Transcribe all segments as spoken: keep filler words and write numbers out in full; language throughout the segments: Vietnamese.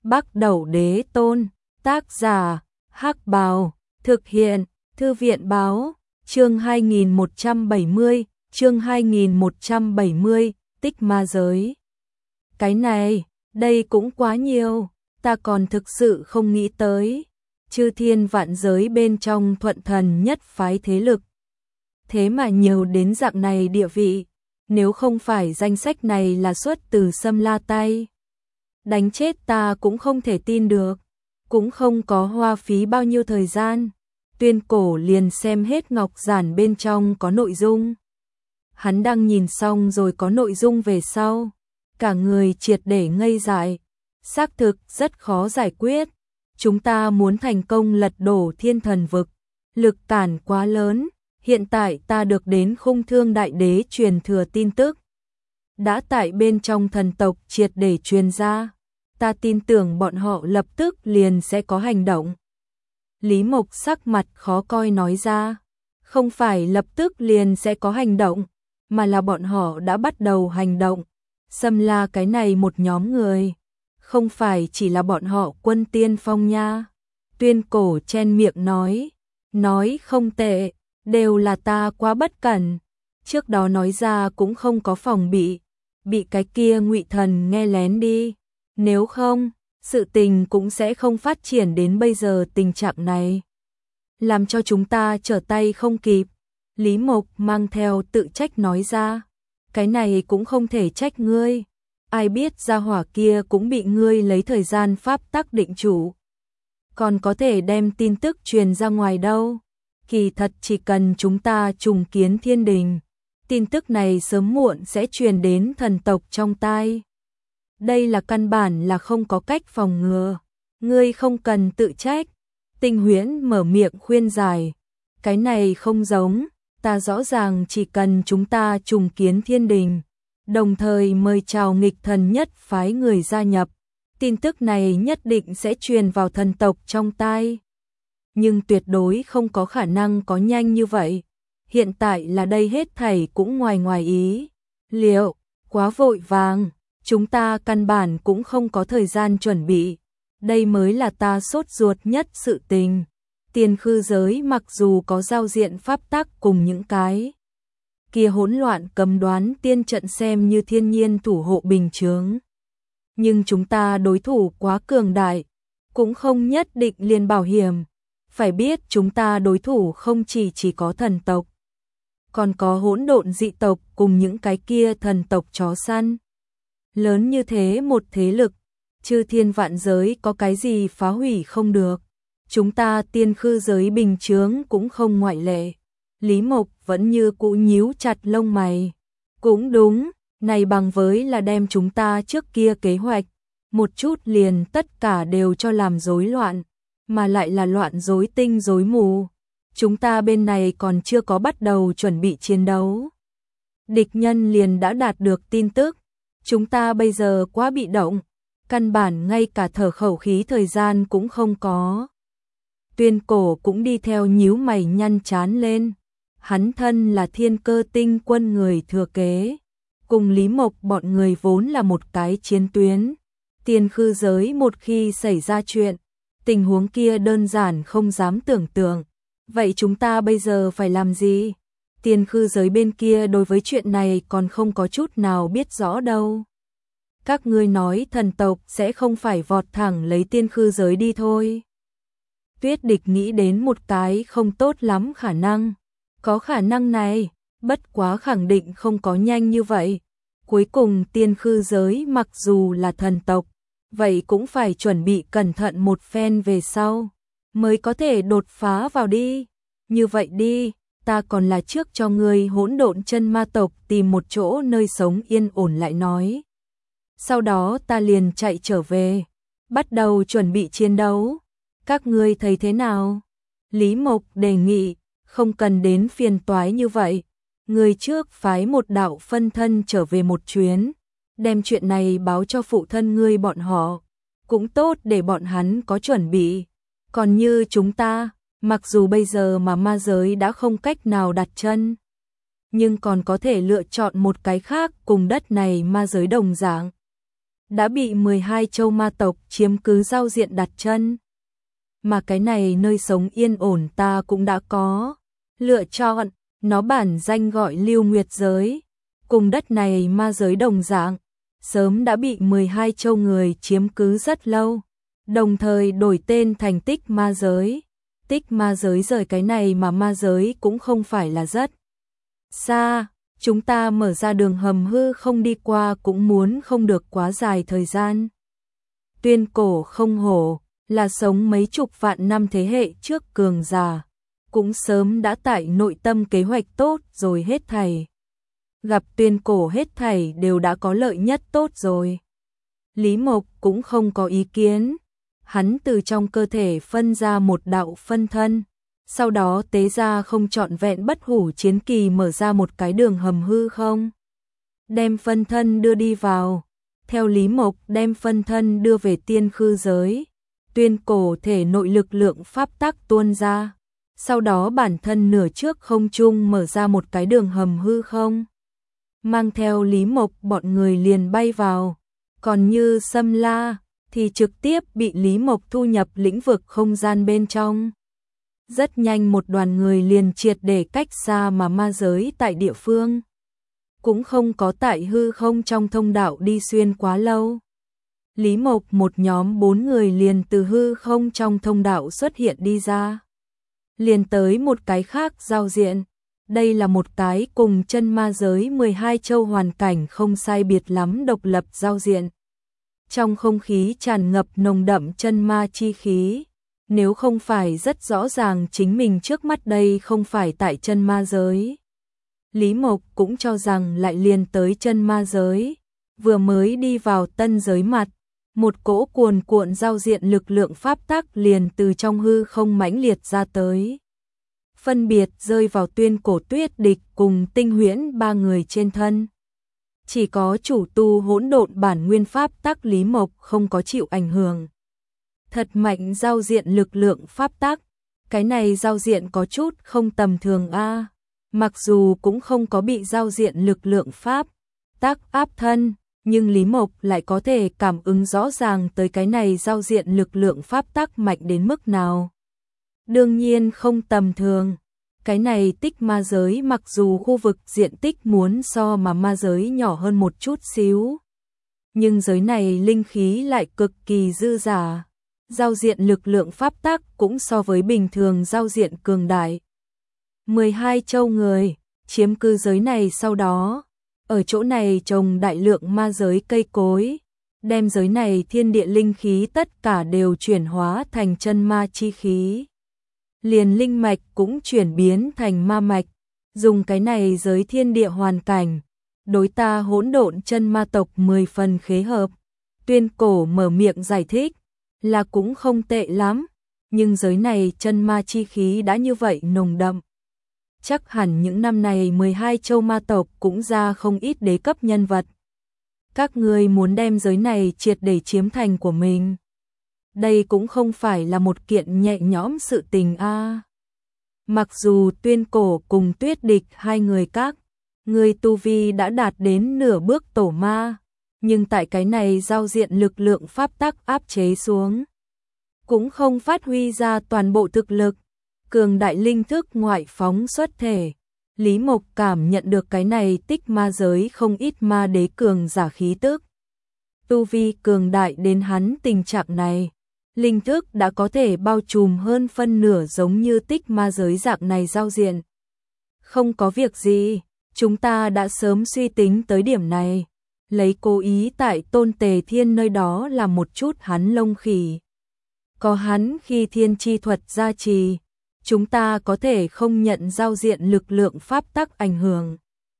Bắc Đẩu Đế Tôn, tác giả, Hắc Bào, thực hiện, Thư viện báo, chương hai nghìn một trăm bảy mươi, chương hai nghìn một trăm bảy mươi, tích ma giới. Cái này, đây cũng quá nhiều, ta còn thực sự không nghĩ tới. Chư thiên vạn giới bên trong Thuận Thần nhất phái thế lực. Thế mà nhiều đến dạng này địa vị, nếu không phải danh sách này là xuất từ Sâm La tay. Đánh chết ta cũng không thể tin được, cũng không có hoa phí bao nhiêu thời gian. Tuyên Cổ liền xem hết ngọc giản bên trong có nội dung. Hắn đang nhìn xong rồi có nội dung về sau. Cả người triệt để ngây dại, xác thực rất khó giải quyết. Chúng ta muốn thành công lật đổ thiên thần vực, lực cản quá lớn. Hiện tại ta được đến Khung Thương Đại Đế truyền thừa tin tức. Đã tại bên trong thần tộc triệt để truyền ra. Ta tin tưởng bọn họ lập tức liền sẽ có hành động. Lý Mộc sắc mặt khó coi nói ra. Không phải lập tức liền sẽ có hành động, mà là bọn họ đã bắt đầu hành động. Sâm La cái này một nhóm người, không phải chỉ là bọn họ Quân Tiên Phong nha. Tuyên Cổ chen miệng nói, nói không tệ, đều là ta quá bất cẩn. Trước đó nói ra cũng không có phòng bị, bị cái kia Ngụy Thần nghe lén đi. Nếu không, sự tình cũng sẽ không phát triển đến bây giờ tình trạng này. Làm cho chúng ta trở tay không kịp. Lý Mộc mang theo tự trách nói ra. Cái này cũng không thể trách ngươi. Ai biết gia hỏa kia cũng bị ngươi lấy thời gian pháp tắc định chủ. Còn có thể đem tin tức truyền ra ngoài đâu. Kỳ thật chỉ cần chúng ta trùng kiến thiên đình, tin tức này sớm muộn sẽ truyền đến thần tộc trong tai. Đây là căn bản là không có cách phòng ngừa. Ngươi không cần tự trách. Tinh Huyễn mở miệng khuyên giải. Cái này không giống. Ta rõ ràng chỉ cần chúng ta trùng kiến thiên đình, đồng thời mời chào nghịch thần nhất phái người gia nhập, tin tức này nhất định sẽ truyền vào thần tộc trong tai. Nhưng tuyệt đối không có khả năng có nhanh như vậy. Hiện tại là đây hết thảy cũng ngoài ngoài ý liệu, quá vội vàng. Chúng ta căn bản cũng không có thời gian chuẩn bị. Đây mới là ta sốt ruột nhất sự tình. Tiên khư giới mặc dù có giao diện pháp tắc cùng những cái kia hỗn loạn cấm đoán tiên trận xem như thiên nhiên thủ hộ bình chướng. Nhưng chúng ta đối thủ quá cường đại, cũng không nhất định liền bảo hiểm. Phải biết chúng ta đối thủ không chỉ chỉ có thần tộc, còn có hỗn độn dị tộc cùng những cái kia thần tộc chó săn. Lớn như thế một thế lực, chư thiên vạn giới có cái gì phá hủy không được. Chúng ta tiên khư giới bình chướng cũng không ngoại lệ. Lý Mộc vẫn như cũ nhíu chặt lông mày. Cũng đúng, này bằng với là đem chúng ta trước kia kế hoạch, một chút liền tất cả đều cho làm rối loạn, mà lại là loạn rối tinh rối mù. Chúng ta bên này còn chưa có bắt đầu chuẩn bị chiến đấu. Địch nhân liền đã đạt được tin tức. Chúng ta bây giờ quá bị động, căn bản ngay cả thở khẩu khí thời gian cũng không có. Tuyên Cổ cũng đi theo nhíu mày nhăn chán lên. Hắn thân là Thiên Cơ Tinh Quân người thừa kế, cùng Lý Mộc bọn người vốn là một cái chiến tuyến. Tiên khư giới một khi xảy ra chuyện, tình huống kia đơn giản không dám tưởng tượng. Vậy chúng ta bây giờ phải làm gì? Tiên khư giới bên kia đối với chuyện này còn không có chút nào biết rõ đâu. Các ngươi nói thần tộc sẽ không phải vọt thẳng lấy tiên khư giới đi thôi. Tuyết Địch nghĩ đến một cái không tốt lắm khả năng. Có khả năng này, bất quá khẳng định không có nhanh như vậy. Cuối cùng tiên khư giới mặc dù là thần tộc, vậy cũng phải chuẩn bị cẩn thận một phen về sau, mới có thể đột phá vào đi. Như vậy đi, ta còn là trước cho ngươi hỗn độn chân ma tộc tìm một chỗ nơi sống yên ổn lại nói. Sau đó ta liền chạy trở về, bắt đầu chuẩn bị chiến đấu. Các ngươi thấy thế nào? Lý Mộc đề nghị, không cần đến phiền toái như vậy. Người trước phái một đạo phân thân trở về một chuyến, đem chuyện này báo cho phụ thân ngươi bọn họ. Cũng tốt để bọn hắn có chuẩn bị. Còn như chúng ta, mặc dù bây giờ mà ma giới đã không cách nào đặt chân, nhưng còn có thể lựa chọn một cái khác cùng đất này ma giới đồng dạng. đã bị mười hai châu ma tộc chiếm cứ giao diện đặt chân. Mà cái này nơi sống yên ổn ta cũng đã có lựa chọn, nó bản danh gọi Lưu Nguyệt giới, cùng đất này ma giới đồng dạng, sớm đã bị mười hai châu người chiếm cứ rất lâu, đồng thời đổi tên thành Tích Ma giới. Tích Ma giới rời cái này mà ma giới cũng không phải là rất xa, chúng ta mở ra đường hầm hư không đi qua cũng muốn không được quá dài thời gian. Tuyên cổ không hổ, là sống mấy chục vạn năm thế hệ trước cường giả, cũng sớm đã tại nội tâm kế hoạch tốt rồi hết thảy. Gặp tuyên cổ hết thảy đều đã có lợi nhất tốt rồi. Lý Mộc cũng không có ý kiến, hắn từ trong cơ thể phân ra một đạo phân thân, sau đó tế ra không trọn vẹn bất hủ chiến kỳ mở ra một cái đường hầm hư không. Đem phân thân đưa đi vào, theo Lý Mộc đem phân thân đưa về tiên khư giới, tuyên cổ thể nội lực lượng pháp tắc tuôn ra, sau đó bản thân nửa trước không trung mở ra một cái đường hầm hư không. Mang theo Lý Mộc bọn người liền bay vào, còn như Sâm La thì trực tiếp bị Lý Mộc thu nhập lĩnh vực không gian bên trong. Rất nhanh một đoàn người liền triệt để cách xa mà ma giới tại địa phương. Cũng không có tại hư không trong thông đạo đi xuyên quá lâu. Lý Mộc một nhóm bốn người liền từ hư không trong thông đạo xuất hiện đi ra. Liền tới một cái khác giao diện. Đây là một cái cùng chân ma giới mười hai châu hoàn cảnh không sai biệt lắm độc lập giao diện. Trong không khí tràn ngập nồng đậm chân ma chi khí. Nếu không phải rất rõ ràng chính mình trước mắt đây không phải tại chân ma giới. Lý Mộc cũng cho rằng lại liền tới chân ma giới. Vừa mới đi vào tân giới mặt. Một cỗ cuồn cuộn giao diện lực lượng pháp tắc liền từ trong hư không mãnh liệt ra tới. Phân biệt rơi vào tuyên cổ tuyết địch cùng tinh huyễn ba người trên thân. Chỉ có chủ tu hỗn độn bản nguyên pháp tắc Lý Mộc không có chịu ảnh hưởng. Thật mạnh giao diện lực lượng pháp tắc, cái này giao diện có chút không tầm thường a. Mặc dù cũng không có bị giao diện lực lượng pháp tắc áp thân, nhưng Lý Mộc lại có thể cảm ứng rõ ràng tới cái này giao diện lực lượng pháp tắc mạnh đến mức nào. Đương nhiên không tầm thường. Cái này Tích Ma giới mặc dù khu vực diện tích muốn so mà ma giới nhỏ hơn một chút xíu, nhưng giới này linh khí lại cực kỳ dư dả. Giao diện lực lượng pháp tắc cũng so với bình thường giao diện cường đại. mười hai châu người chiếm cư giới này, sau đó ở chỗ này trồng đại lượng ma giới cây cối, đem giới này thiên địa linh khí tất cả đều chuyển hóa thành chân ma chi khí. Liền linh mạch cũng chuyển biến thành ma mạch, dùng cái này giới thiên địa hoàn cảnh, đối ta hỗn độn chân ma tộc mười phần khế hợp. Tuyên cổ mở miệng giải thích, là cũng không tệ lắm, nhưng giới này chân ma chi khí đã như vậy nồng đậm. Chắc hẳn những năm này mười hai châu ma tộc cũng ra không ít đế cấp nhân vật. Các ngươi muốn đem giới này triệt để chiếm thành của mình. Đây cũng không phải là một kiện nhẹ nhõm sự tình a. À. Mặc dù tuyên cổ cùng tuyết địch hai người các, người tu vi đã đạt đến nửa bước tổ ma, nhưng tại cái này giao diện lực lượng pháp tắc áp chế xuống, cũng không phát huy ra toàn bộ thực lực. Cường đại linh thức ngoại phóng xuất thể, Lý Mộc cảm nhận được cái này Tích Ma giới không ít ma đế cường giả khí tức. Tu vi cường đại đến hắn tình trạng này, linh thức đã có thể bao trùm hơn phân nửa giống như Tích Ma giới dạng này giao diện. Không có việc gì, chúng ta đã sớm suy tính tới điểm này, lấy cố ý tại Tôn Tề Thiên nơi đó làm một chút hắn lông khỉ. Có hắn khi thiên chi thuật gia trì, chúng ta có thể không nhận giao diện lực lượng pháp tắc ảnh hưởng.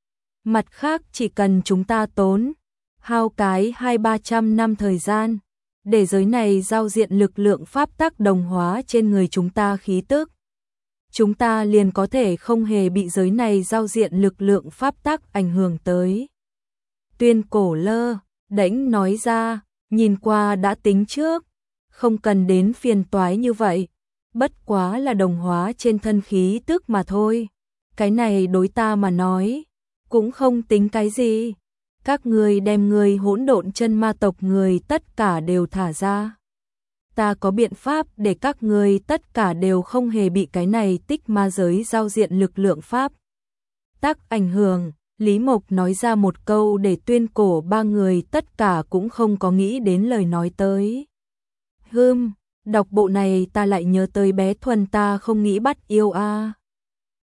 Mặt khác chỉ cần chúng ta tốn hao cái hai ba trăm năm thời gian, để giới này giao diện lực lượng pháp tắc đồng hóa trên người chúng ta khí tức, chúng ta liền có thể không hề bị giới này giao diện lực lượng pháp tắc ảnh hưởng tới. Tuyên cổ lơ đễnh nói ra, nhìn qua đã tính trước, không cần đến phiền toái như vậy. Bất quá là đồng hóa trên thân khí tức mà thôi. Cái này đối ta mà nói, cũng không tính cái gì. các ngươi đem người hỗn độn chân ma tộc người tất cả đều thả ra. Ta có biện pháp để các ngươi tất cả đều không hề bị cái này tích ma giới giao diện lực lượng pháp tác ảnh hưởng. Lý Mộc nói ra một câu để tuyên cổ ba người tất cả cũng không có nghĩ đến lời nói tới. Hừm, đọc bộ này ta lại nhớ tới bé Thuần ta không nghĩ bắt yêu a.